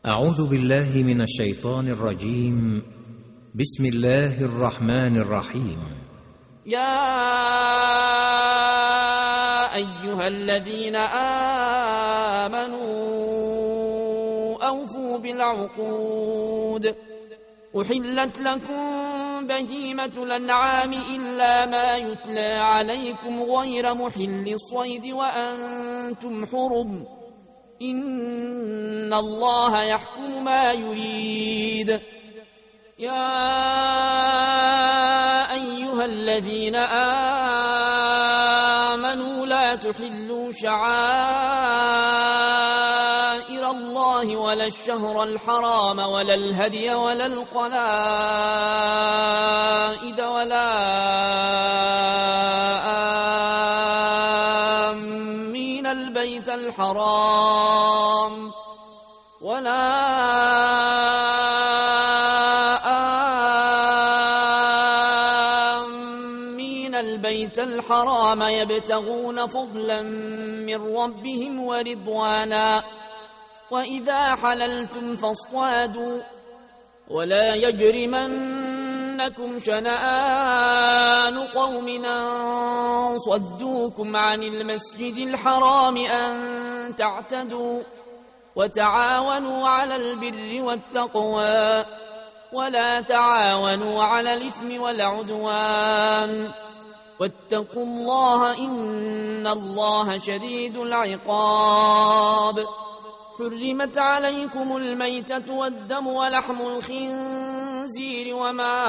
أعوذ بالله من الشيطان الرجيم. بسم الله الرحمن الرحيم. يا أيها الذين آمنوا أوفوا بالعقود. أحلت لكم بهيمة الأنعام إلا ما يتلى عليكم غير محل الصيد وأنتم حرم. إن الله يحكم ما يريد. يا أيها الذين آمنوا لا تحلوا شعائر الله ولا الشهر الحرام ولا الهدي ولا القلائد ولا آمين البيت الحرام البيت الحرام يبتغون فضلا من ربهم ورضوانا. وإذا حللتم فاصطادوا ولا يجرمنكم شنآن قوم أن صدوكم عن المسجد الحرام أن تعتدوا. وتعاونوا على البر والتقوى ولا تعاونوا على الإثم والعدوان. واتقوا الله إن الله شديد العقاب. حرمت عليكم الميتة والدم ولحم الخنزير وما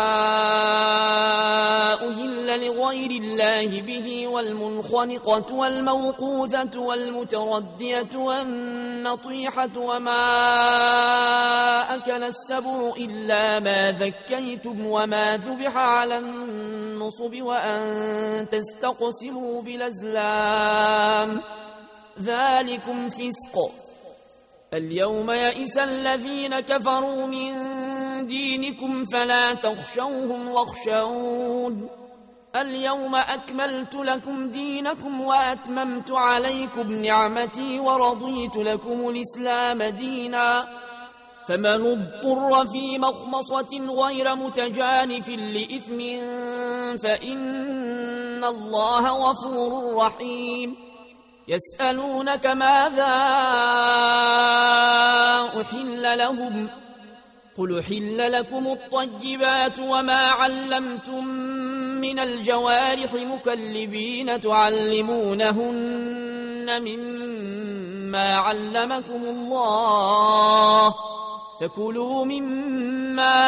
أهل لغير الله به والمنخنقة والموقوذة والمتردية والنطيحة وما أكل السبع إلا ما ذكيتم وما ذبح على النصب وأن تستقسموا بالأزلام ذلكم فسق. اليوم يئس الذين كفروا من دينكم فلا تخشوهم واخشون. اليوم أكملت لكم دينكم وأتممت عليكم نعمتي ورضيت لكم الإسلام دينا. فمن اضطر في مخمصة غير متجانف لإثم فإن الله غفور رحيم. يسألونك ماذا أحل لهم قل أحل لكم الطيبات وما علمتم من الجوارح مكلبين تعلمونهن مما علمكم الله فكلوا مما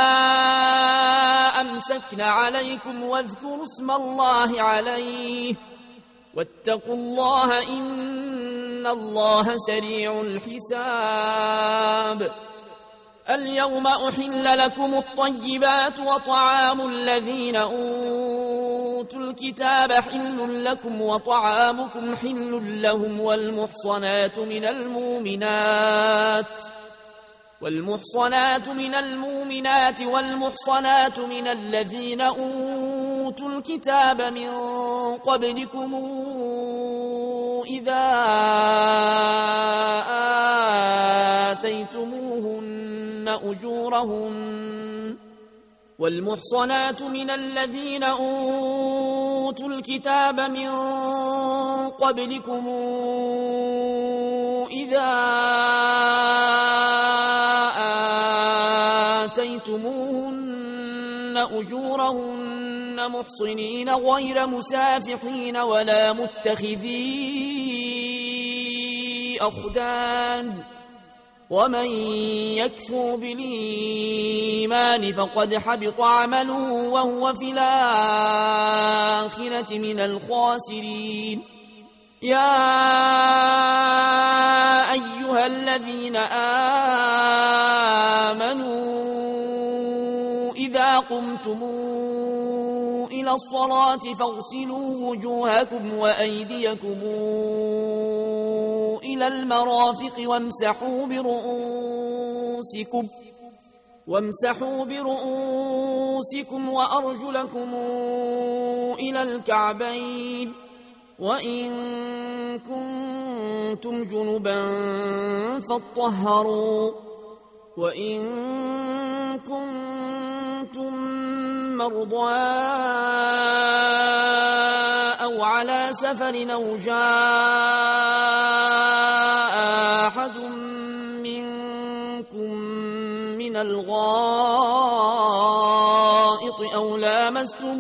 أمسكن عليكم واذكروا اسم الله عليه واتقوا الله إن الله سريع الحساب. اليوم أحل لكم الطيبات وطعام الذين أوتوا الكتاب حل لكم وطعامكم حل لهم والمحصنات من المؤمنات والمحصنات من الذين أوتوا الكتاب من قبلكم إذا آتيتموهن أجورهن والمحصنات من الذين أوتوا الكتاب من قبلكم إذا آتيتموهن أجورهن محصنين غير مسافحين ولا متخذي أخدان. ومن يكفر بالإيمان فقد حبط عمله وهو في الآخرة من الخاسرين. يا أيها الذين آمنوا إذا قمتم إلى الصلاة فاغسلوا وجوهكم وأيديكم إلى المرافق وامسحوا برؤوسكم وأرجلكم إلى الكعبين وإن كنتم جنبا فاطهروا وإن كنتم مرضى أو على سفر أو جاء أحد منكم من الغائط أو لامستم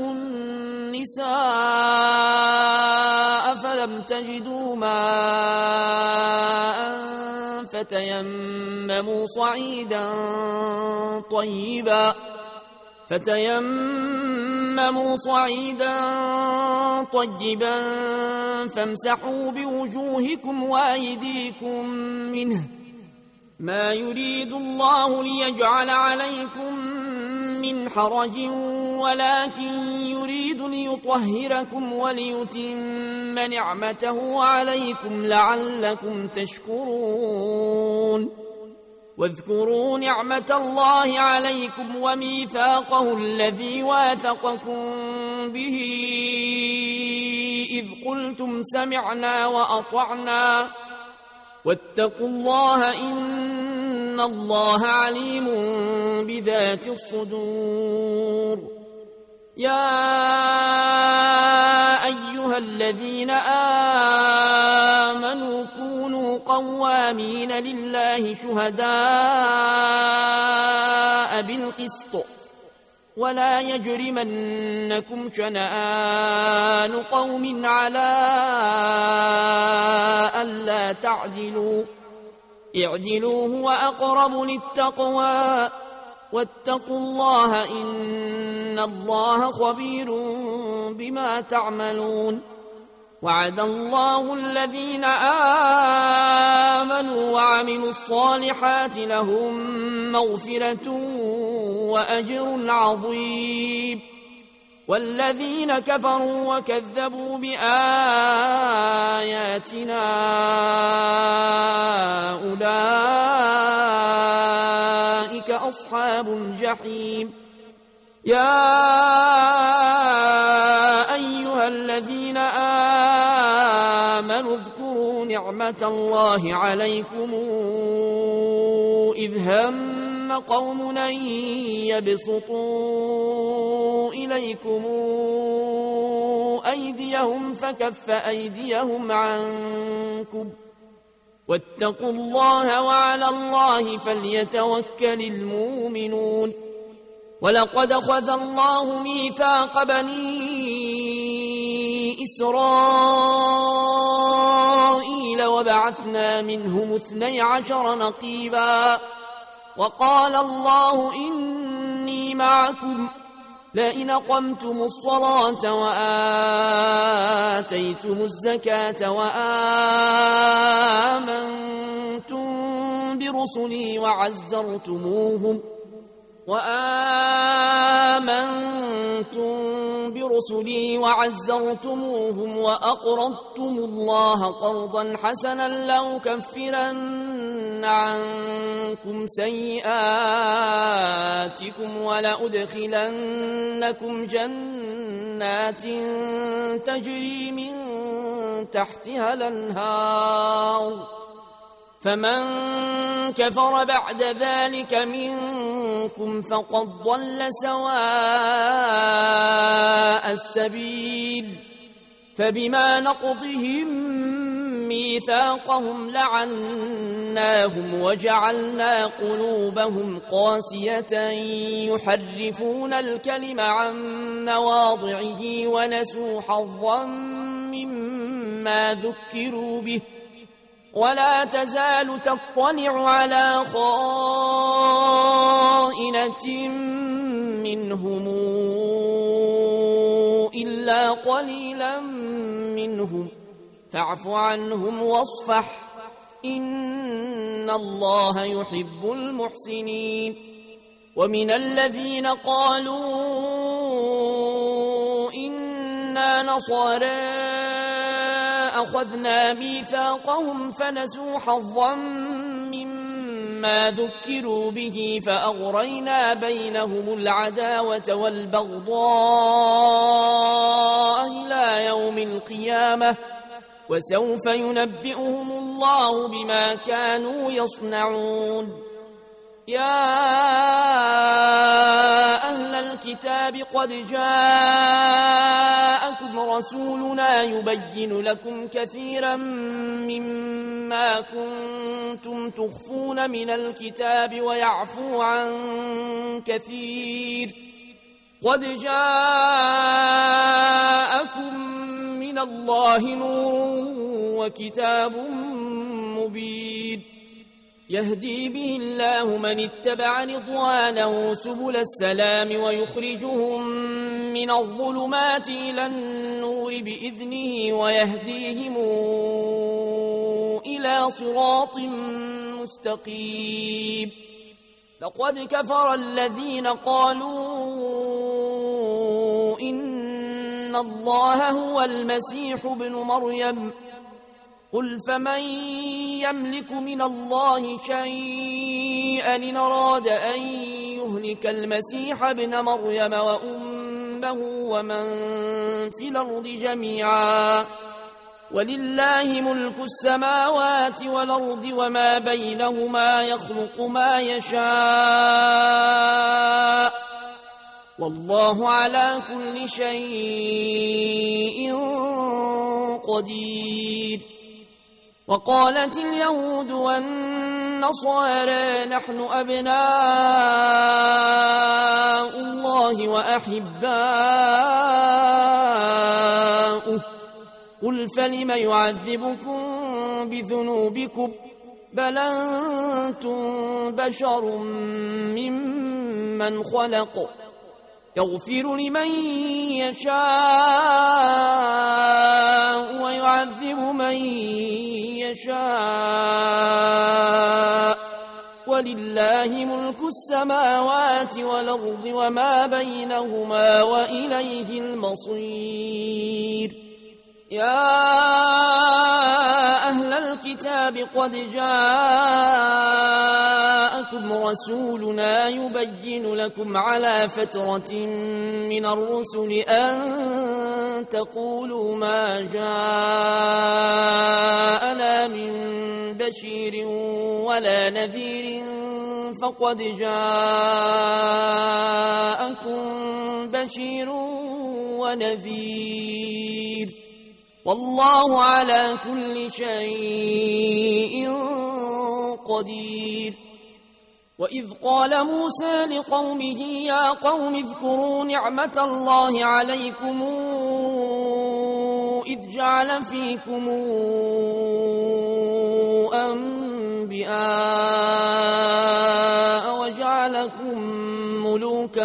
النساء فلم تجدوا ماء فتيمموا صعيدا طيبا فامسحوا بوجوهكم وأيديكم منه ما يريد الله ليجعل عليكم من حرج ولكن يريد ليطهركم وليتم نعمته عليكم لعلكم تشكرون واذكروا نعمة الله عليكم وميثاقه الذي واثقكم به إذ قلتم سمعنا وأطعنا واتقوا الله إن الله عليم بذات الصدور يا أيها الذين آمنوا كونوا قوامين لله شهداء بالقسط ولا يجرمنكم شنآن قوم على ألا تعدلوا اعدلوا هو أقرب للتقوى واتقوا الله إن الله خبير بما تعملون وعد الله الذين آمنوا وعملوا الصالحات لهم مغفرة وأجر عظيم والذين كفروا وكذبوا بآياتنا أولئك أصحاب الجحيم يا أيها الذين آمنوا اذكروا نعمة الله عليكم إذ هم قوم أن يبسطوا إليكم أيديهم فكف أيديهم عنكم واتقوا الله وعلى الله فليتوكل المؤمنون ولقد أخذ الله ميثاق بني إسرائيل وبعثنا منهم 12 نقيبا وقال الله إني معكم لئن أقمتم الصلاة وآتيتم الزكاة وآمنتم برسلي وعزرتموهم وأقرضتم الله قرضا حسنا لأكفرن عنكم سيئاتكم ولأدخلنكم جنات تجري من تحتها الأنهار فمن كفر بعد ذلك منكم فقد ضل سواء السبيل فبما نقضهم ميثاقهم لعناهم وجعلنا قلوبهم قاسية يحرفون الكلم عن مواضعه ونسوا حظا مما ذكروا به ولا تزال تطلع على خائنة منهم إلا قليلا منهم فاعف عنهم واصفح إن الله يحب المحسنين ومن الذين قالوا إنا نصارى أخذنا ميثاقهم فنسوا حظا مما ذكروا به فأغرينا بينهم العداوة والبغضاء إلى يوم القيامة وسوف ينبئهم الله بما كانوا يصنعون يا أهل الكتاب قد جاءكم رسولنا يبين لكم كثيرا مما كنتم تخفون من الكتاب ويعفو عن كثير. قد جاءكم من الله نور وكتاب مبين يهدي به الله من اتبع رضوانه سبل السلام ويخرجهم من الظلمات إلى النور بإذنه ويهديهم إلى صراط مستقيم. لقد كفر الذين قالوا إن الله هو المسيح ابن مريم قل فمن يملك من الله شيئا إن أراد أن يهلك المسيح ابن مريم وأمه ومن في الأرض جميعا ولله ملك السماوات والأرض وما بينهما يخلق ما يشاء والله على كل شيء قدير. وقالت اليهود والنصارى نحن أبناء الله وأحباؤه قل فلم يعذبكم بذنوبكم بل أنتم بشر ممن خلق يغفر لمن يشاء ويعذب من يشاء ولله ملك السماوات والأرض وما بينهما وإليه المصير. يا أهل الكتاب قد جاءكم رسولنا يبين لكم على فترة من الرسل أن تقولوا ما جاءنا من بشير ولا نذير فقد جاءكم بشير ونذير والله على كل شيء قدير. وإذ قال موسى لقومه يا قوم اذكروا نعمة الله عليكم إذ جعل فيكم أنبياء وجعلكم ملوكا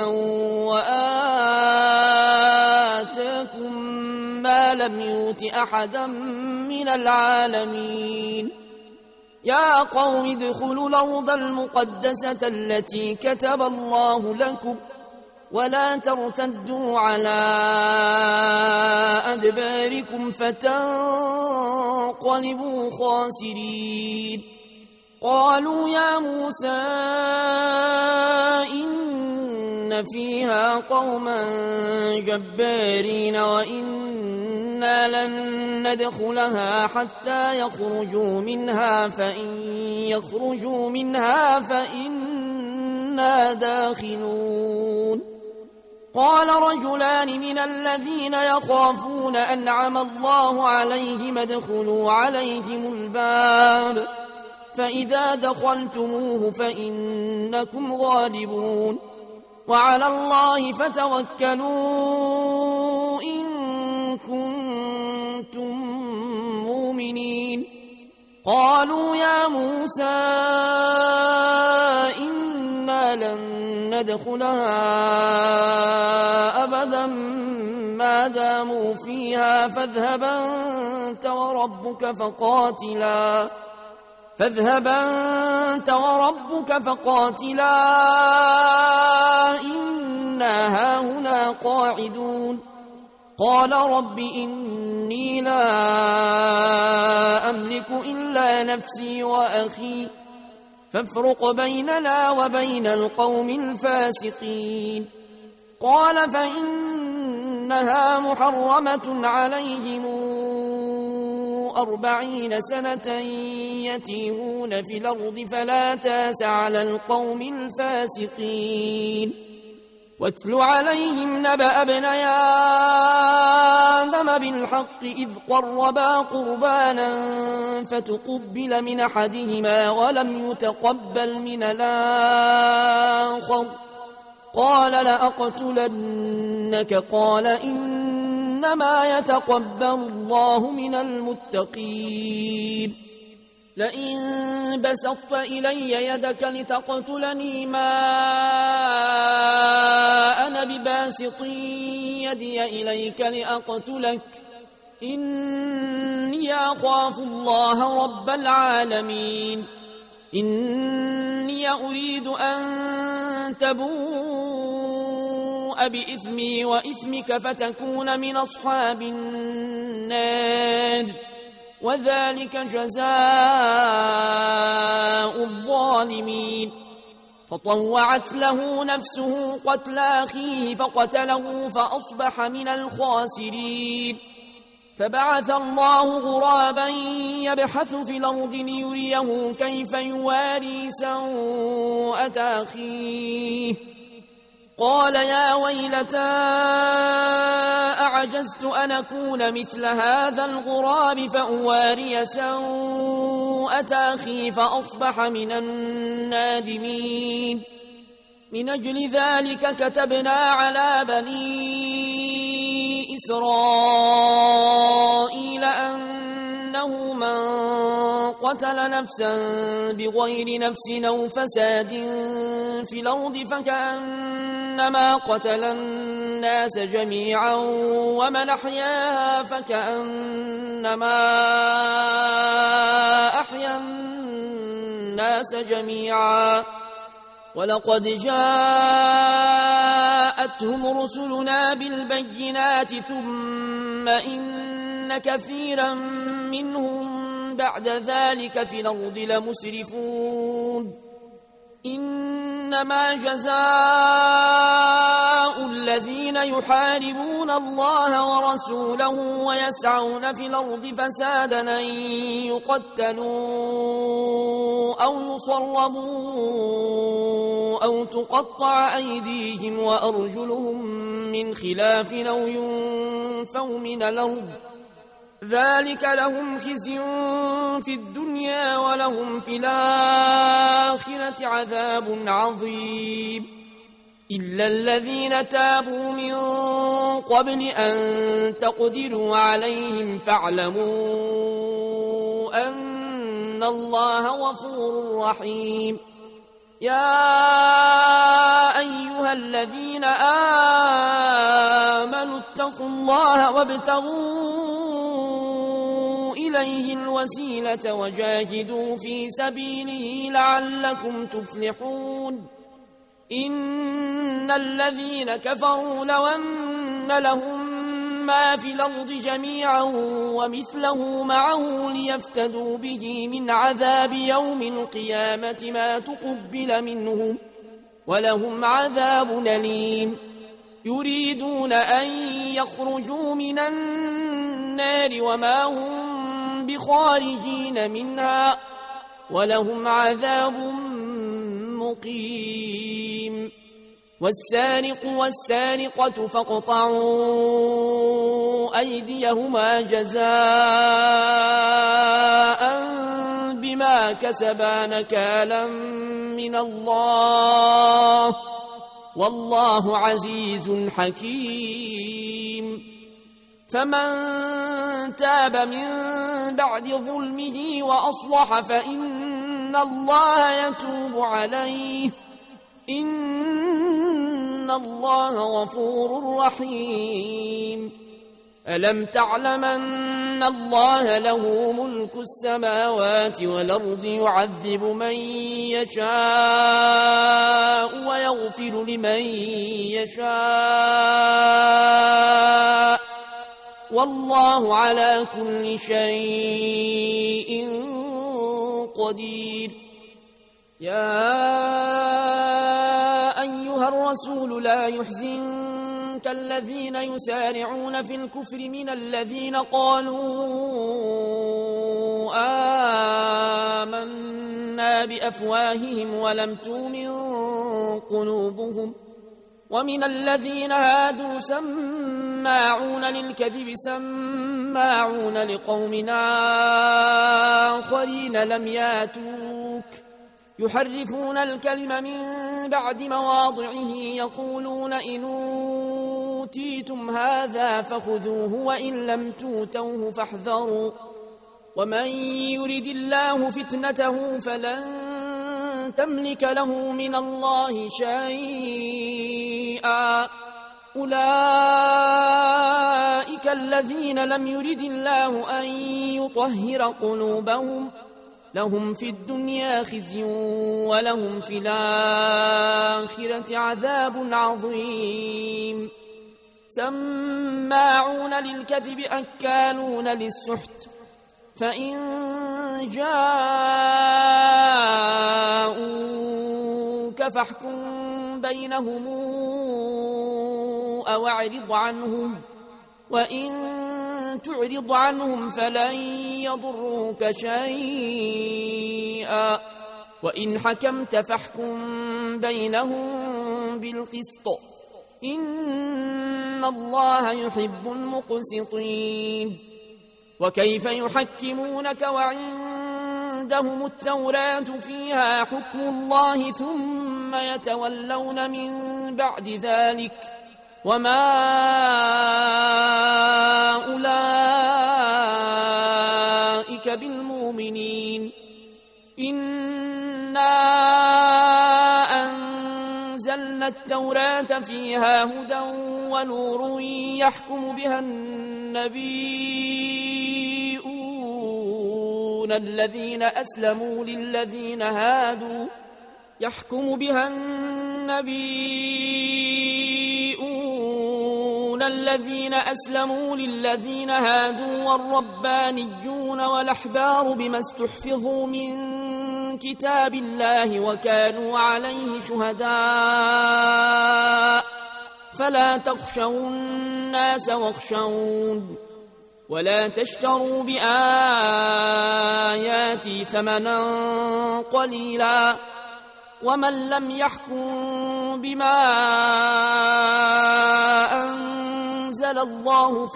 وآتاكم ما لم يؤت أحدا من العالمين. يا قوم ادخلوا الأرض المقدسة التي كتب الله لكم ولا ترتدوا على أدباركم فتنقلبوا خاسرين. قالوا يا موسى إن فيها قوما جبارين وإنا لن ندخلها حتى يخرجوا منها فإن يخرجوا منها فإنا داخلون. قال رجلان من الذين يخافون أنعم الله عليهم ادخلوا عليهم الباب فإذا دخلتموه فإنكم غالبون وعلى الله فتوكلوا إن كنتم مؤمنين. قالوا يا موسى إنا لن ندخلها أبدا ما داموا فيها فاذهب أنت وربك فقاتلا إنا هاهنا قاعدون. قال رب إني لا أملك إلا نفسي وأخي فافرق بيننا وبين القوم الفاسقين. قال فإنها محرمة عليهم 40 سنة يتيهون في الأرض فلا تاس على القوم الفاسقين واتل عليهم نبأ ابني آدم بالحق إذ قربا قربانا فتقبل من أحدهما ولم يتقبل من الآخر قال لأقتلنك قال إنما يتقبل الله من المتقين لئن بسطت إلي يدك لتقتلني ما أنا بباسط يدي إليك لأقتلك إني أخاف الله رب العالمين إني أريد أن تبوء بإثمي وإثمك فتكون من أصحاب النار وذلك جزاء الظالمين فطوعت له نفسه قتل أخيه فقتله فأصبح من الخاسرين فبعث الله غرابا يبحث في الأرض ليريه كيف يواري سوءة أخيه قال يا ويلتى أعجزت أن أكون مثل هذا الغراب فأواري سوءة أخي فأصبح من النادمين من أجل ذلك كتبنا على بني إسرائيل أنه من قتل نفسا بغير نفس أو فساد في الأرض فكأنما قتل الناس جميعا ومن أحياها فكأنما أحيا الناس جميعا ولقد جاءتهم رسلنا بالبينات ثم إن كثيرا منهم بعد ذلك في الأرض لمسرفون إنما جزاء الذين يحاربون الله ورسوله ويسعون في الأرض فسادا أن يقتلوا أو يصلبوا أو تقطع أيديهم وأرجلهم من خلاف أو ينفوا من الأرض ذلك لهم خزي في الدنيا ولهم في الآخرة عذاب عظيم إلا الذين تابوا من قبل أن تقدروا عليهم فاعلموا أن الله غفور رحيم يا أيها الذين آمنوا اتقوا الله وابتغوا إليه الوسيلة وجاهدوا في سبيله لعلكم تفلحون إن الذين كفروا لو أن لهم ما في الأرض جميعا ومثله معه ليفتدوا به من عذاب يوم القيامة ما تقبل منهم ولهم عذاب أليم يريدون أن يخرجوا من النار وما هم بخارجين منها ولهم عذاب مقيم والسارق والسارقة فاقطعوا أيديهما جزاء بما كسبا نكالا من الله والله عزيز حكيم فمن تاب من بعد ظلمه وأصلح فإن الله يتوب عليه إن الله غفور رحيم ألم تعلم أن الله له ملك السماوات والأرض يعذب من يشاء ويغفر لمن يشاء والله على كل شيء قدير يا أيها الرسول لا يحزنك الذين يسارعون في الكفر من الذين قالوا آمنا بأفواههم ولم تؤمن قلوبهم ومن الذين هادوا سماعون للكذب سماعون لقوم آخرين لم ياتوك يحرفون الكلم من بعد مواضعه يقولون إن أوتيتم هذا فخذوه وإن لم توتوه فاحذروا ومن يرد الله فتنته فلن تملك له من الله شيئا أولئك الذين لم يرد الله أن يطهر قلوبهم لهم في الدنيا خزي ولهم في الآخرة عذاب عظيم سماعون للكذب أكالون للسحت فإن جاءوك فاحكم بينهم أو اعرض عنهم وإن تعرض عنهم فلن يضروك شيئا وإن حكمت فاحكم بينهم بالقسط إن الله يحب المقسطين وكيف يحكمونك وعندهم التوراة فيها حكم الله ثم يتولون من بعد ذلك وما أولئك بالمؤمنين إنا أنزلنا التوراة فيها هدى ونور يحكم بها النبيون الذين أسلموا للذين هادوا والربانيون والأحبار بما استحفظوا من كتاب الله وكانوا عليه شهداء فلا تخشوا الناس واخشون ولا تشتروا بآياتي ثمنا قليلا ومن لم يحكم بما أنزل الله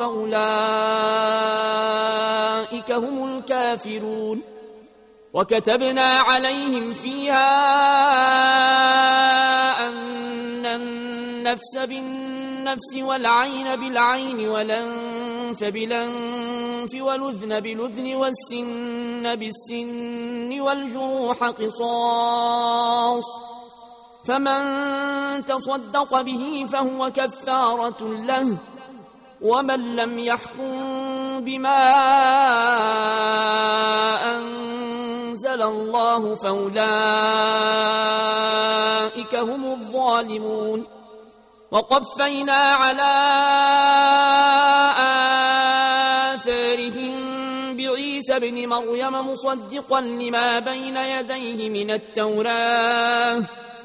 فأولئك هم الكافرون وكتبنا عليهم فيها أن النفس بالنفس والعين بالعين والأنف بالأنف والأذن بالأذن والسن بالسن والجروح قصاص فمن تصدق به فهو كفارة له ومن لم يحكم بما أنزل الله فأولئك هم الظالمون وقفينا على آثارهم بعيسى ابن مريم مصدقا لما بين يديه من التوراة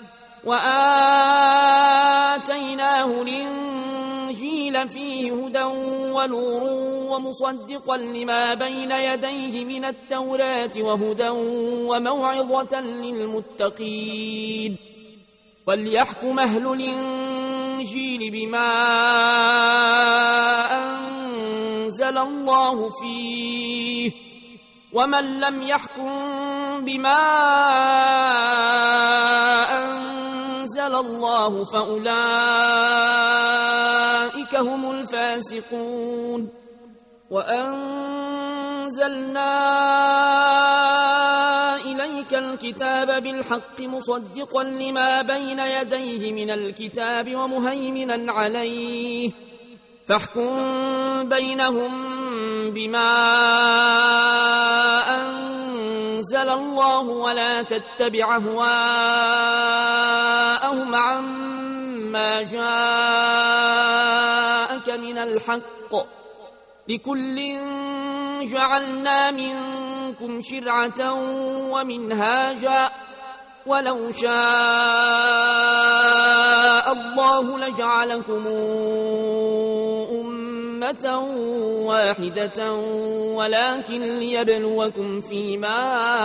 وآتيناه الإنجيل فيه هدى ونور ومصدقا لما بين يديه من التوراة وهدى وموعظة للمتقين وليحكم أهل الإنجيل بما أنزل الله فيه ومن لم يحكم بما أنزل الله فأولئك هم الفاسقون وأنزلنا إليك الكتاب بالحق مصدقا لما بين يديه من الكتاب ومهيمنا عليه فاحكم بينهم بما أنزل الله ولا تتبع أهواءهم عما جاءك من الحق لكل جعلنا منكم شرعة ومنهاجا ولو شاء الله لجعلكم أمة واحدة ولكن ليبلوكم فيما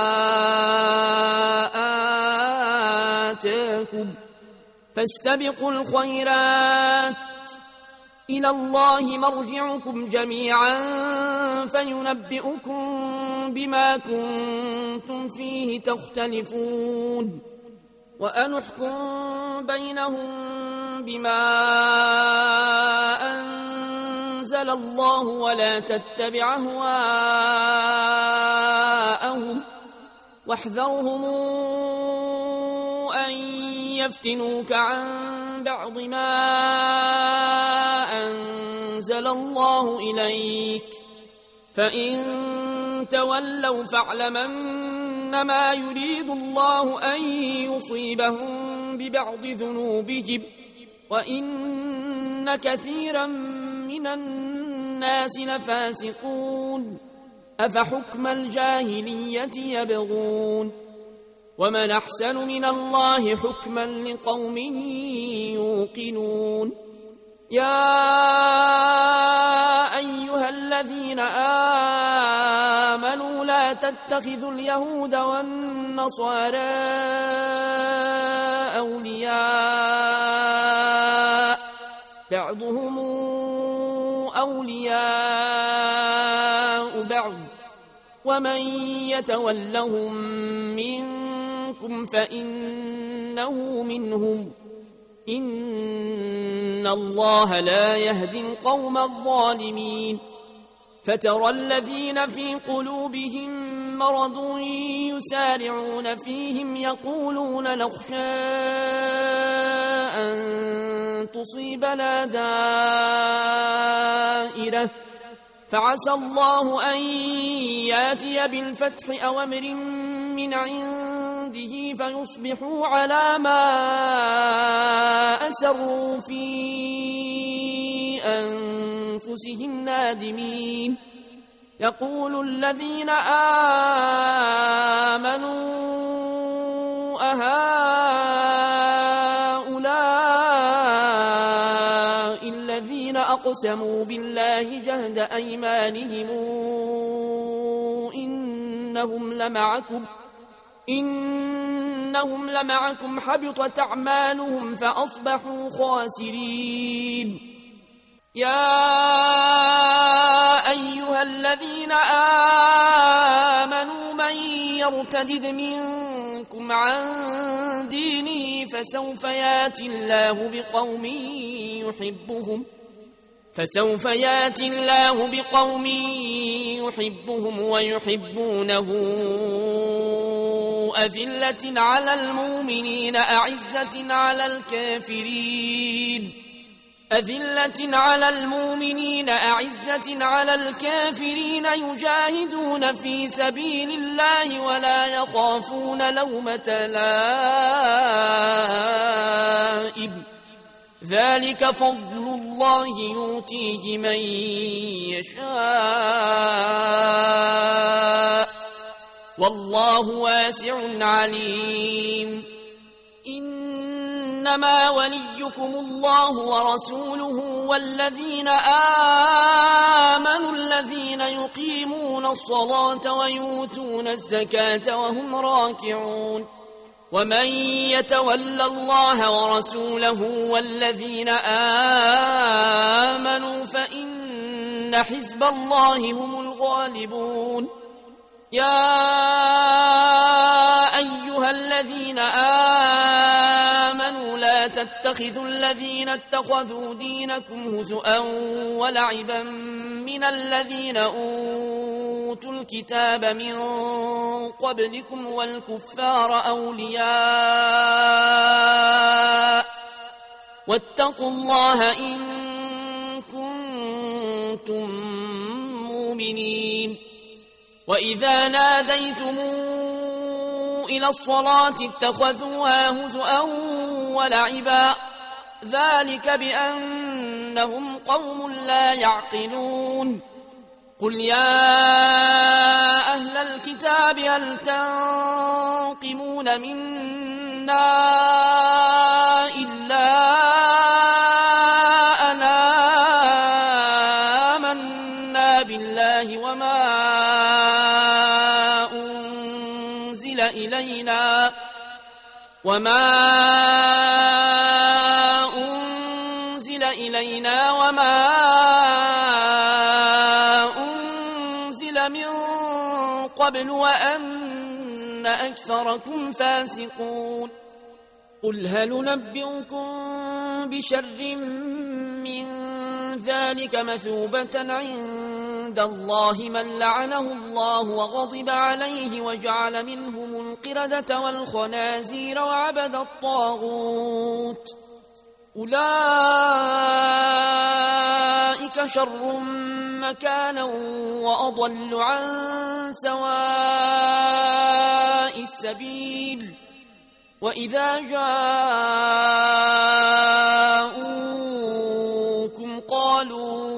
آتاكم فاستبقوا الخيرات إلى الله مرجعكم جميعا فينبئكم بما كنتم فيه تختلفون وأنحكم بينهم بما أنزل الله ولا تتبع أهواءهم واحذرهم أن يفتنوك عن بعض ما أنزل الله إليك فإن تولوا فاعلم أنما يريد الله أن يصيبهم ببعض ذنوبهم وإن كثيرا من الناس لفاسقون أفحكم الجاهلية يبغون ومن أحسن من الله حكما لقوم يوقنون يا أيها الذين آمنوا لا تتخذوا اليهود والنصارى أولياء بعضهم أولياء بعض ومن يتولهم منكم فإنه منهم إن الله لا يهدي القوم الظالمين فترى الذين في قلوبهم مرض يسارعون فيهم يقولون نخشى أن تصيبنا دائرة فعسى الله أن ياتي بالفتح أو أمر من عنده فيصبحوا على ما أسروا في أنفسهم نادمين يقول الذين آمنوا أهؤلاء الذين أقسموا بالله جهد أيمانهم إنهم لمعكم حبطت أعمالهم فأصبحوا خاسرين يا أيها الذين آمنوا من يرتدد منكم عن دينه فسوف ياتي الله بقوم يحبهم ويحبونه أذلة على المؤمنين أعزة على الكافرين يجاهدون في سبيل الله ولا يخافون لومة لائم ذلك فضل الله يؤتيه من يشاء والله واسع عليم إنما وليكم الله ورسوله والذين آمنوا الذين يقيمون الصلاة ويؤتون الزكاة وهم راكعون ومن يتول الله ورسوله والذين آمنوا فإن حزب الله هم الغالبون يا أيها الذين آمنوا لا تتخذوا الذين اتخذوا دينكم هزؤا ولعبا من الذين أوتوا الكتاب من قبلكم والكفار أولياء واتقوا الله إن كنتم مؤمنين وإذا ناديتم إلى الصلاة اتخذوها هزؤا ولعبا ذلك بأنهم قوم لا يعقلون قل يا أهل الكتاب هل تنقمون منا إلا أن بالله وما أنزل إلينا وما أنزل من قبل وأن أكثركم فاسقون قل هل ننبئكم بشر من ذلك مثوبة عند الله من لعنه الله وغضب عليه وجعل منهم القردة والخنازير وعبد الطاغوت أولئك شر مكانا وأضل عن سواء السبيل وإذا جاءوكم قالوا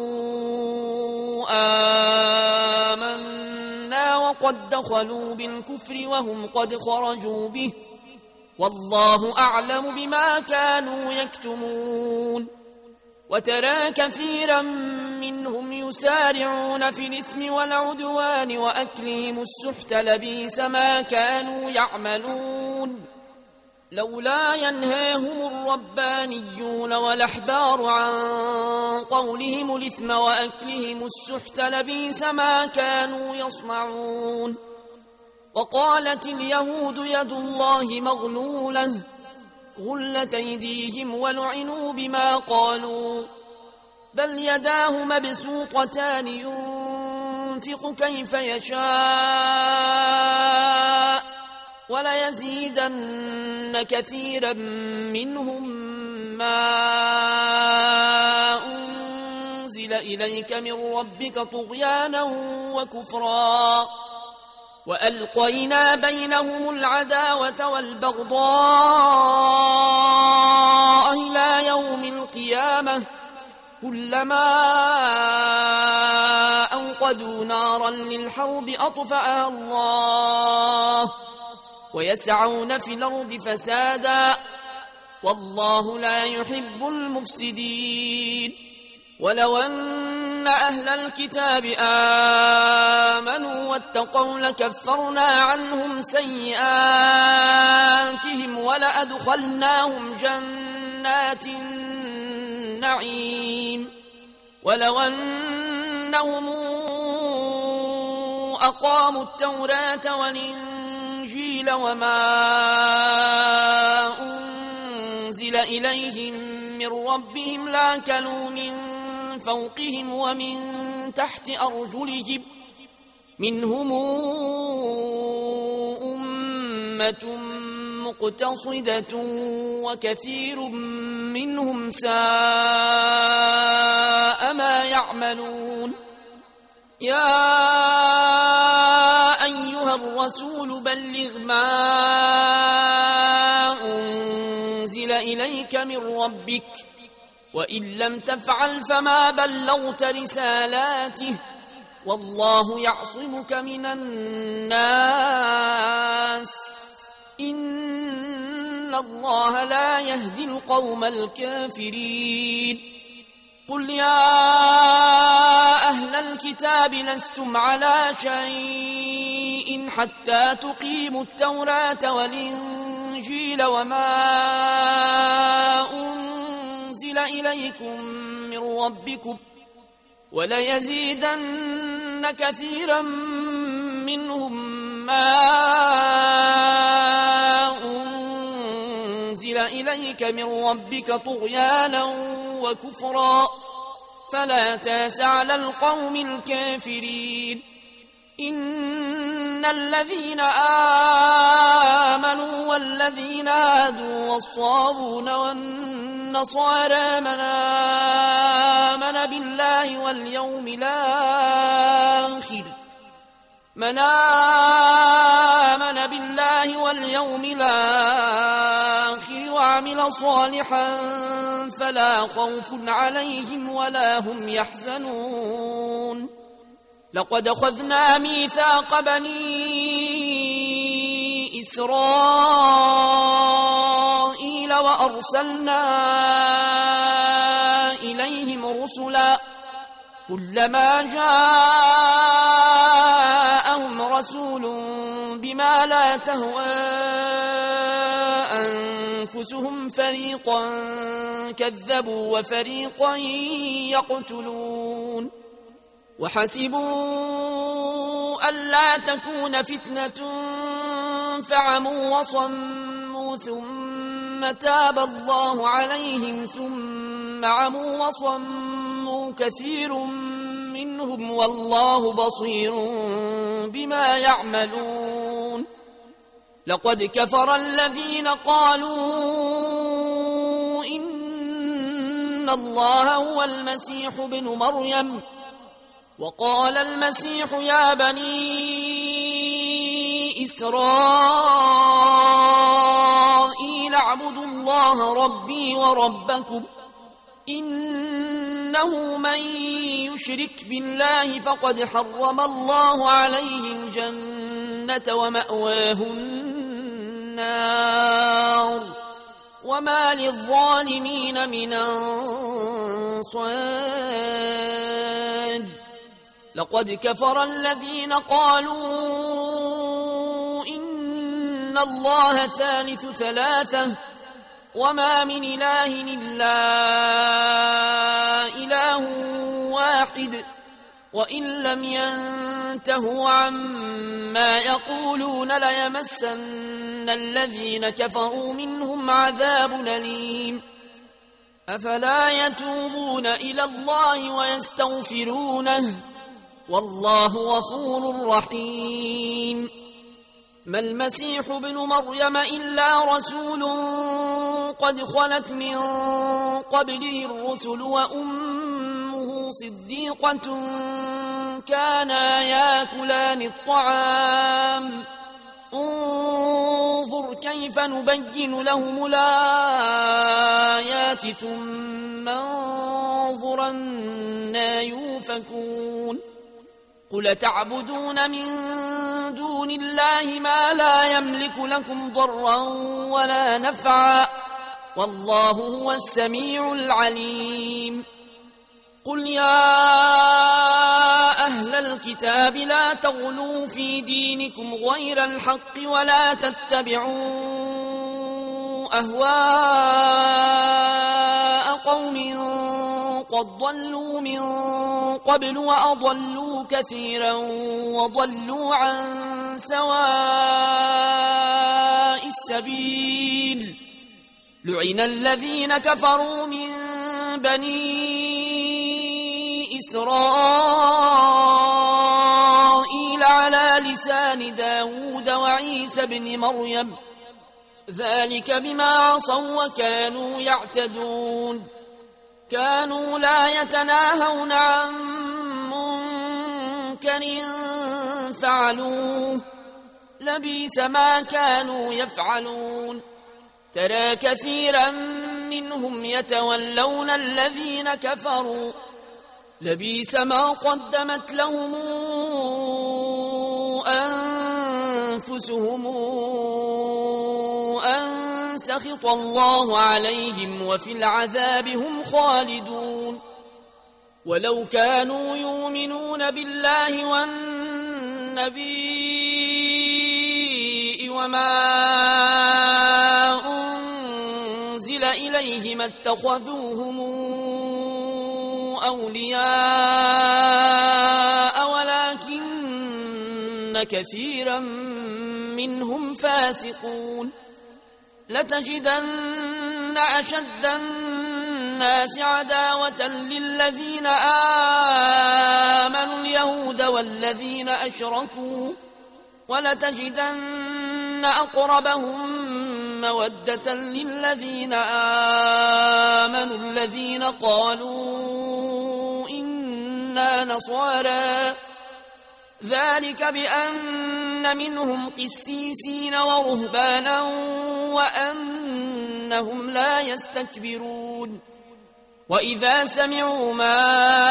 آمنا وقد دخلوا بالكفر وهم قد خرجوا به والله أعلم بما كانوا يكتمون وترى كثيرا منهم يسارعون في الإثم والعدوان وأكلهم السحت لبئس ما كانوا يعملون لولا ينهاهم الربانيون والأحبار عن قولهم الإثم وأكلهم السحت لبئس ما كانوا يصنعون وقالت اليهود يد الله مغلولة غلت أيديهم ولعنوا بما قالوا بل يداه مبسوطتان ينفق كيف يشاء وليزيدن كثيرا منهم ما أنزل إليك من ربك طغيانا وكفرا وألقينا بينهم العداوة والبغضاء إلى يوم القيامة كلما أوقدوا نارا للحرب أطفأها الله ويسعون في الأرض فسادا والله لا يحب المفسدين ولو أن أهل الكتاب آمنوا واتقوا لكفرنا عنهم سيئاتهم ولأدخلناهم جنات النعيم ولو أنهم أقاموا التوراة والإنجيل وما أنزل إليهم من ربهم لأكلوا من فوقهم ومن تحت أرجلهم منهم أمة مقتصدة وكثير منهم ساء ما يعملون يا أيها الرسول بلغ ما أنزل إليك من ربك وإن لم تفعل فما بلغت رسالاته والله يعصمك من الناس إن الله لا يهدي القوم الكافرين قل يا أهل الكتاب لستم على شيء حتى تقيموا التوراة والإنجيل وما أنزل إليكم من ربكم وليزيدن كثيرا منهم ما أنزل إليك من ربك طغيانا وكفرا فلا تاس على القوم الكافرين إن الذين آمنوا والذين هادوا والصابون والنصارى من آمن بالله واليوم الآخر وعمل صالحا فلا خوف عليهم ولا هم يحزنون لقد أخذنا ميثاق بني إسرائيل وأرسلنا إليهم رسلا كلما جاءهم رسول بما لا تهوى أنفسهم فريقا كذبوا وفريقا يقتلون وحسبوا ألا تكون فتنة فعموا وصموا ثم تاب الله عليهم ثم عموا وصموا كثير منهم والله بصير بما يعملون لقد كفر الذين قالوا إن الله هو المسيح ابن مريم وقال المسيح يا بني إسرائيل اعبدوا الله ربي وربكم إنه من يشرك بالله فقد حرم الله عليه الجنة ومأواه النار وما للظالمين من أنصار لقد كفر الذين قالوا إن الله ثالث ثلاثة وما من إله إلا إله واحد وإن لم ينتهوا عما يقولون ليمسن الذين كفروا منهم عذاب أليم أفلا يتوبون إلى الله ويستغفرونه والله غفور رحيم ما المسيح ابن مريم إلا رسول قد خلت من قبله الرسل وأمه صديقة كانا ياكلان الطعام انظر كيف نبين لهم الآيات ثم انظر أنى يؤفكون قل تعبدون من دون الله ما لا يملك لكم ضرا ولا نفعا والله هو السميع العليم قل يا أهل الكتاب لا تغلوا في دينكم غير الحق ولا تتبعوا أهواء قوم قد ضلوا من قبل وأضلوا كثيرا وضلوا عن سواء السبيل لعن الذين كفروا من بني إسرائيل على لسان داود وعيسى بن مريم ذلك بما عصوا وكانوا يعتدون كانوا لا يتناهون عن منكر فعلوه لبئس ما كانوا يفعلون ترى كثيرا منهم يتولون الذين كفروا لبئس ما قدمت لهم أنفسهم أن سخط الله عليهم وفي العذاب هم خالدون ولو كانوا يؤمنون بالله والنبي وما أنزل إليه ما اتخذوهم أولياء ولكن كثيرا منهم فاسقون لتجدن أشد الناس عداوة للذين آمنوا اليهود والذين أشركوا ولتجدن أقربهم مودة للذين آمنوا الذين قالوا إنا نصارى ذلك بأن منهم قسيسين ورهبانا وأنهم لا يستكبرون وإذا سمعوا ما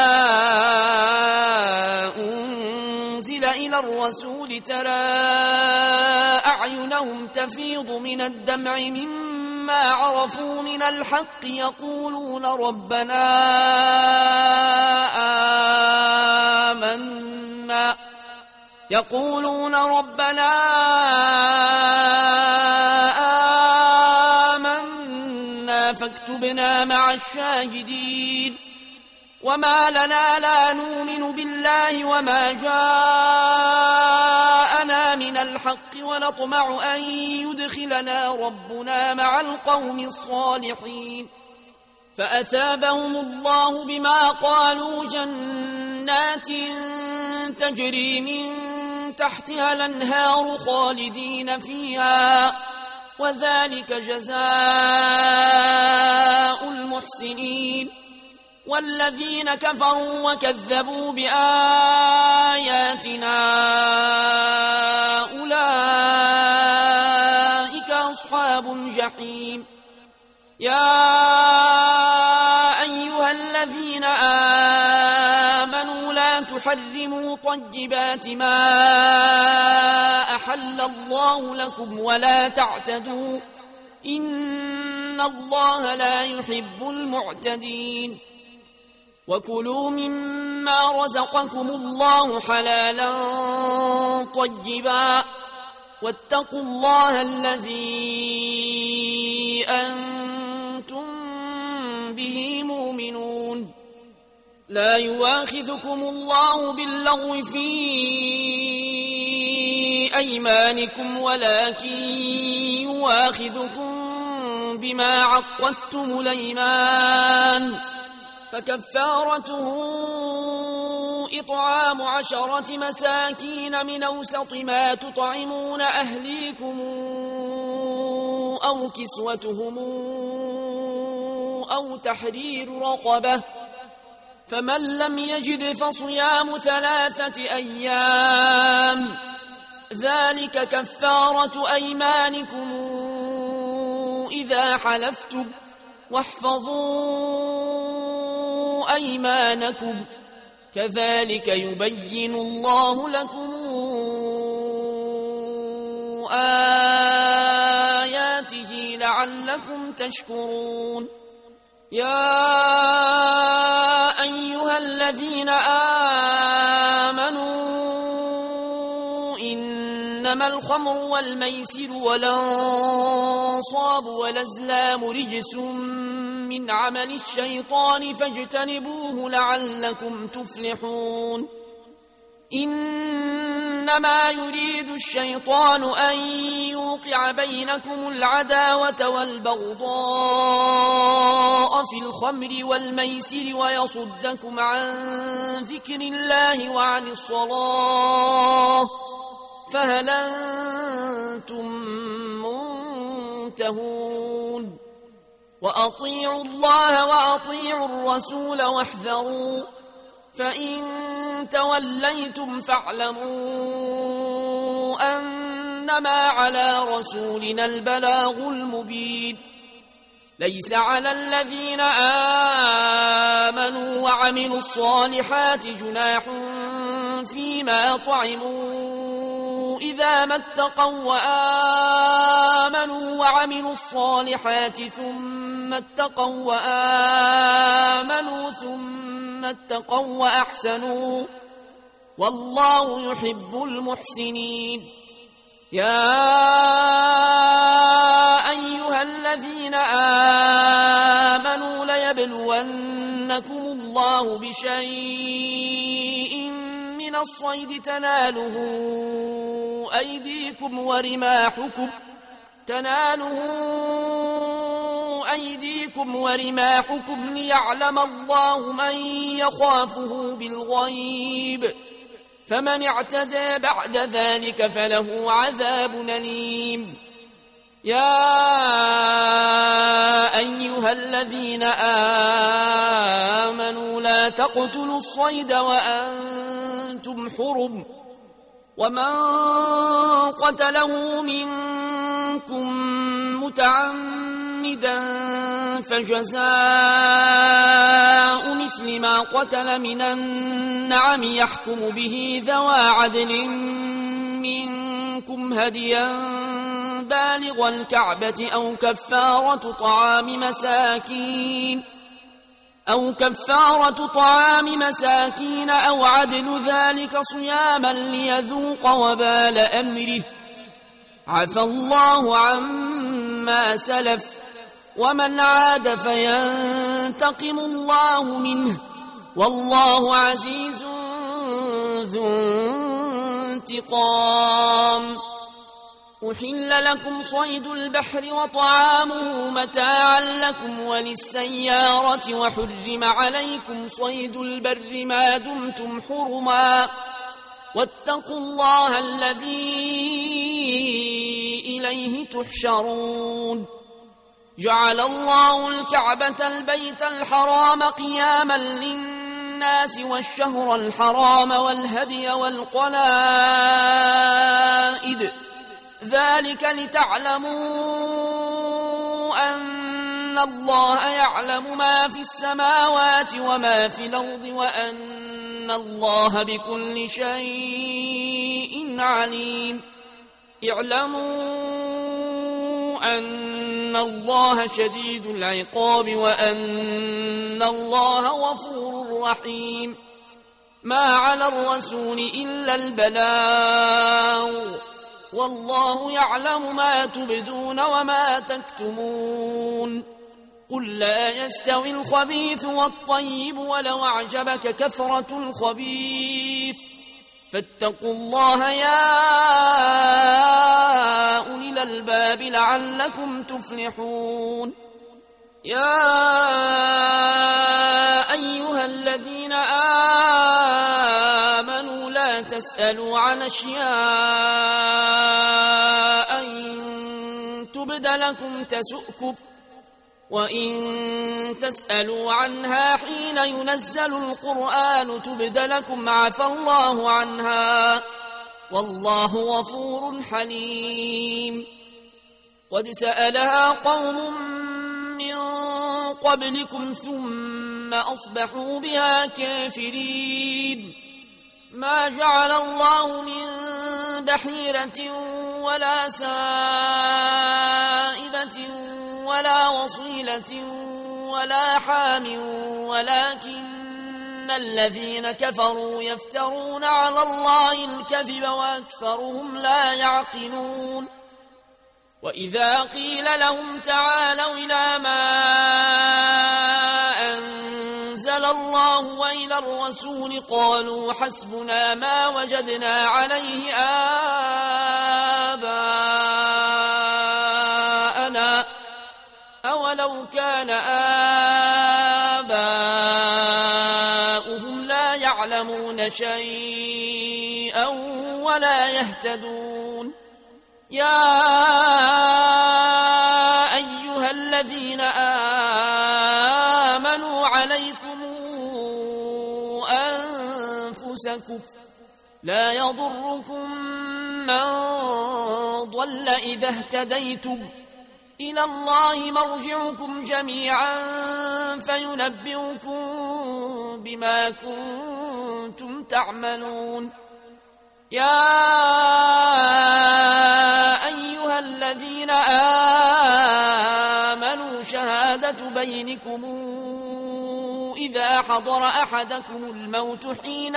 أنزل إلى الرسول ترى أعينهم تفيض من الدمع مما عرفوا من الحق يقولون ربنا يقولون ربنا آمنا فاكتبنا مع الشاهدين وما لنا لا نؤمن بالله وما جاءنا من الحق ونطمع أن يدخلنا ربنا مع القوم الصالحين فأثابهم الله بما قالوا جنات تجري من تحتها الأنهار خالدين فيها وذلك جزاء المحسنين والذين كفروا وكذبوا بآياتنا أولئك أصحاب الجحيم يا أيها الذين آمنوا لا تحرموا طيبات ما أحل الله لكم ولا تعتدوا إن الله لا يحب المعتدين وكلوا مما رزقكم الله حلالا طيبا واتقوا الله الذي أنتم به مؤمنون لا يؤاخذكم الله باللغو في أيمانكم ولكن يؤاخذكم بما عقدتم الأيمان فكفارته إطعام 10 مساكين من أوسط ما تطعمون أهليكم أو كسوتهم أو تحرير رقبة فمن لم يجد فصيام 3 أيام ذلك كفارة أيمانكم إذا حلفتم واحفظوا أيمانكم كذلك يبين الله لكم آياته لعلكم تشكرون يا أيها الذين آمنوا إنما الخمر والميسر والأنصاب والأزلام رجس من عمل الشيطان فاجتنبوه لعلكم تفلحون إنما يريد الشيطان أن يوقع بينكم العداوة والبغضاء في الخمر والميسر ويصدكم عن ذكر الله وعن الصلاة فهل أنتم منتهون وأطيعوا الله وأطيعوا الرسول واحذروا فإن توليتم فاعلموا أنما على رسولنا البلاغ المبين ليس على الذين آمنوا وعملوا الصالحات جناح فيما طعموا إذا ما اتقوا وآمنوا وعملوا الصالحات ثم اتقوا وآمنوا ثم اتقوا وأحسنوا والله يحب المحسنين يا أيها الذين آمنوا ليبلونكم الله بشيء من الصيد تناله أيديكم ورماحكم ليعلم الله من يخافه بالغيب فمن اعتدى بعد ذلك فله عذاب أليم يا أيها الذين آمنوا لا تقتلوا الصيد وأنتم حرم ومن قتله منكم متعمدا فجزاء مثل ما قتل من النعم يحكم به ذوى عدل منكم هديا بالغ الكعبة أو كفارة طعام مساكين أو كفارة طعام مساكين أو عدل ذلك صياما ليذوق وبال أمره. عفى الله عما سلف ومن عاد فينتقم الله منه والله عزيز ذو انتقام. أحل لكم صيد البحر وطعامه متاعا لكم وللسيارة وحرم عليكم صيد البر ما دمتم حرما واتقوا الله الذي إليه تحشرون. جعل الله الكعبة البيت الحرام قياما للناس والشهر الحرام والهدي والقلائد ذلك لتعلموا أن الله يعلم ما في السماوات وما في الأرض وأن الله بكل شيء عليم. اعلموا أن الله شديد العقاب وأن الله غفور رحيم. ما على الرسول إلا البلاغ والله يعلم ما تبدون وما تكتمون. قل لا يستوي الخبيث والطيب ولو أعجبك كثرة الخبيث فاتقوا الله يا أولي الألباب لعلكم تفلحون. يا أيها الذين آمنوا لا تسألوا عن أشياء إن تبد لكم تسؤكم وإن تسألوا عنها حين ينزل القرآن تبد لكم عفى الله عنها والله غفور حليم. قد سألها قوم من قبلكم ثم أصبحوا بها كافرين. ما جعل الله من بحيرة ولا سائبة ولا وصيلة ولا حام ولكن الذين كفروا يفترون على الله الكذب وأكثرهم لا يعقلون. وإذا قيل لهم تعالوا إلى ما أنزل الله وإلى الرسول قالوا حسبنا ما وجدنا عليه آباءنا أولو كان آباؤهم لا يعلمون شيئا ولا يهتدون. يا أيها الذين آمنوا عليكم أنفسكم لا يضركم من ضل إذا اهتديتم إلى الله مرجعكم جميعا فينبئكم بما كنتم تعملون. يا أيها الذين آمنوا شهادة بينكم إذا حضر أحدكم الموت حين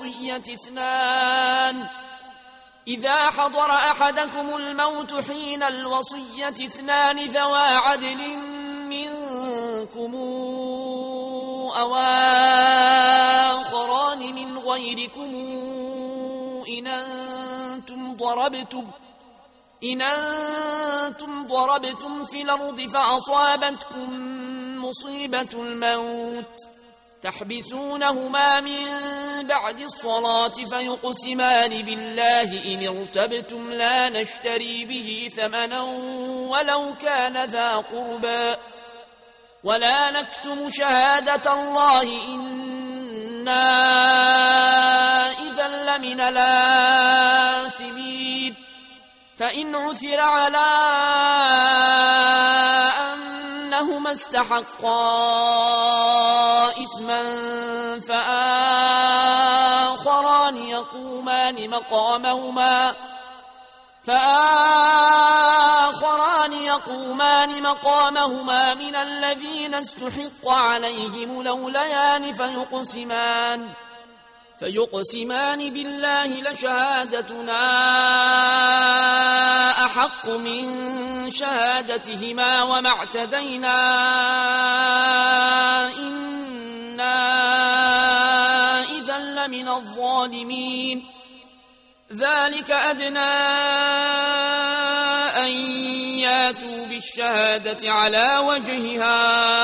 الوصية اثنان ذوى عدل منكم أو آخران من غيركم إن أنتم ضربتم في الأرض فأصابتكم مصيبة الموت تحبسونهما من بعد الصلاة فيقسمان بالله إن ارتبتم لا نشتري به ثمنا ولو كان ذا قربى ولا نكتم شهادة الله إنا إذا لمن الآثمين. فإن عثر على أنهما استحقا إثما فآخران يقومان آخران يقومان مقامهما من الذين استحق عليهم الأوليان فيقسمان بالله لشهادتنا أحق من شهادتهما وما اعتدينا إنا إذا لمن الظالمين ذلك أدنى أن ياتوا بالشهادة على وجهها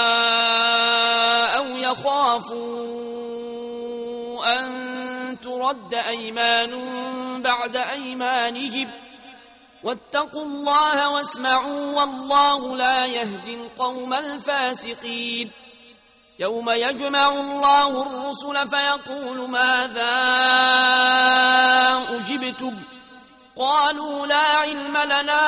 أو يخافوا أن ترد أيمان بعد أيمانهم واتقوا الله واسمعوا والله لا يهدي القوم الفاسقين يوم يجمع الله الرسل فيقول ماذا أجبتم قالوا لا علم لنا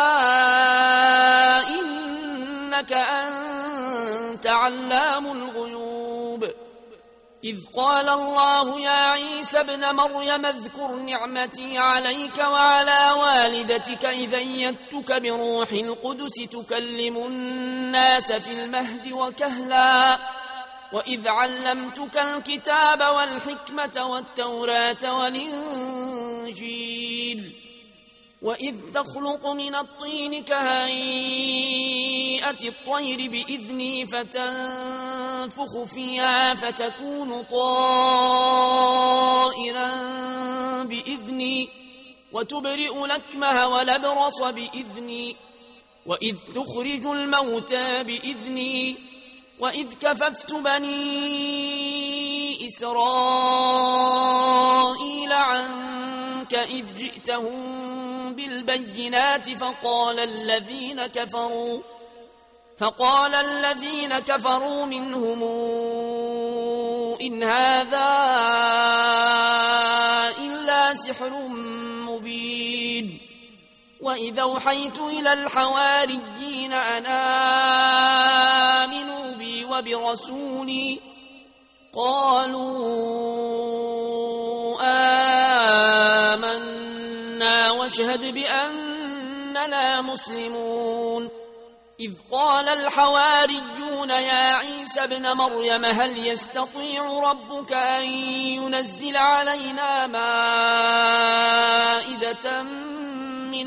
إنك أنت علام الغيوب إذ قال الله يا عيسى ابن مريم اذكر نعمتي عليك وعلى والدتك إذ أيدتك بروح القدس تكلم الناس في المهد وكهلا وإذ علمتك الكتاب والحكمة والتوراة والإنجيل وإذ تخلق من الطين كهيئة الطير بإذني فتنفخ فيها فتكون طائرا بإذني وتبرئ الأكمه والأبرص بإذني وإذ تخرج الموتى بإذني وإذ كففت بني إسرائيل عنك إذ جئتهم بالبينات فقال الذين كفروا منهم إن هذا إلا سحر مبين وإذا أوحيت إلى الحواريين أن آمنوا بي وبرسولي قالوا آمنا واشهد بأننا مسلمون إذ قال الحواريون يا عيسى ابن مريم هل يستطيع ربك أن ينزل علينا مائدة من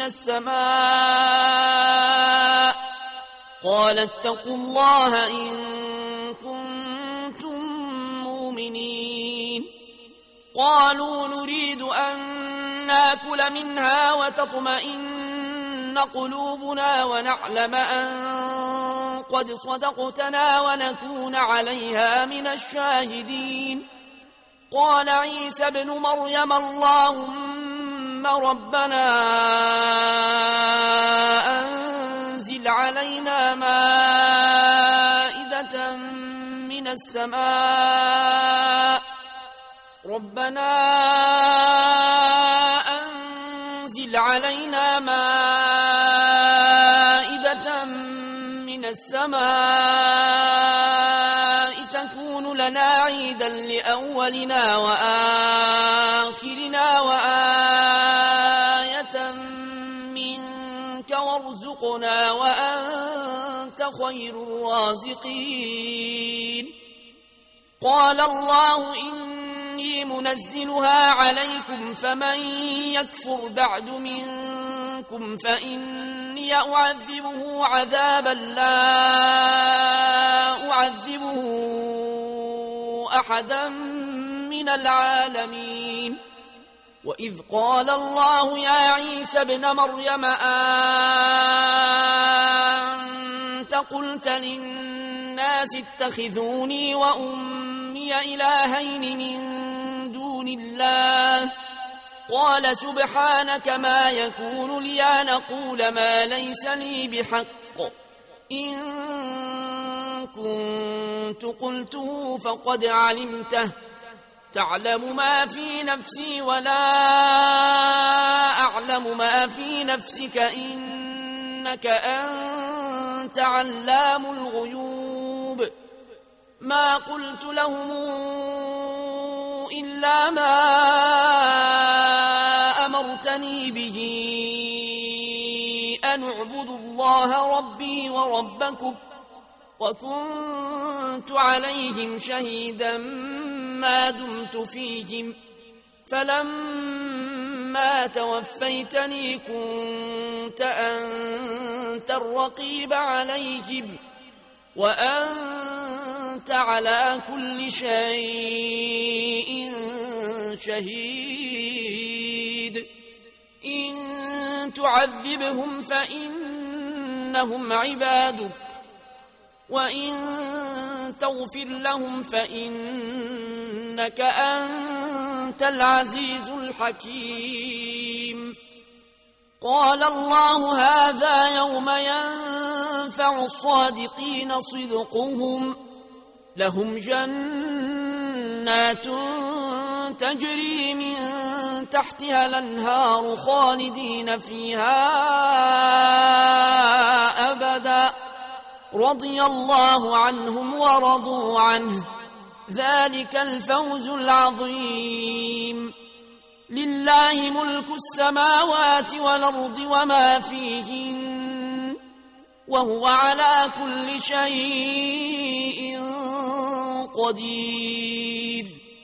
السماء قال اتقوا الله إن كنتم مؤمنين قالوا نريد أن ناكل منها وتطمئن قلوبنا ونعلم أن قد صدقتنا ونكون عليها من الشاهدين قال عيسى ابن مريم اللهم ربنا أنزل علينا مائدة من السماء تكون لنا عيدا لأولنا وآخرنا وآية منك وارزقنا وأنت خير الرازقين قال الله إني منزلها عليكم فمن يكفر بعد منكم فإني أعذبه عذابا لا أعذبه أحدا من العالمين وإذ قال الله يا عيسى ابن مريم أنت قلت للناس اتخذوني وأمي إلهين من دون الله قال سبحانك ما يكون لي أن أقول ما ليس لي بحق إن كنت قلته فقد علمته تعلم ما في نفسي ولا أعلم ما في نفسك إنك أنت علام الغيوب ما قلت لهم إلا ما أمرتني به أن اعبدوا الله ربي وربكم وكنت عليهم شهيدا ما دمت فيهم فلما توفيتني كنت أنت الرقيب عليهم وأنت على كل شيء شهيد إن تعذبهم فإنهم عبادك وإن تغفر لهم فإنك أنت العزيز الحكيم قال الله هذا يوم ينفع الصادقين صدقهم لهم جنات تجري من تحتها الأنهار خالدين فيها أبدا رضي الله عنهم ورضوا عنه ذلك الفوز العظيم لله ملك السماوات والأرض وما فيهن وهو على كل شيء قدير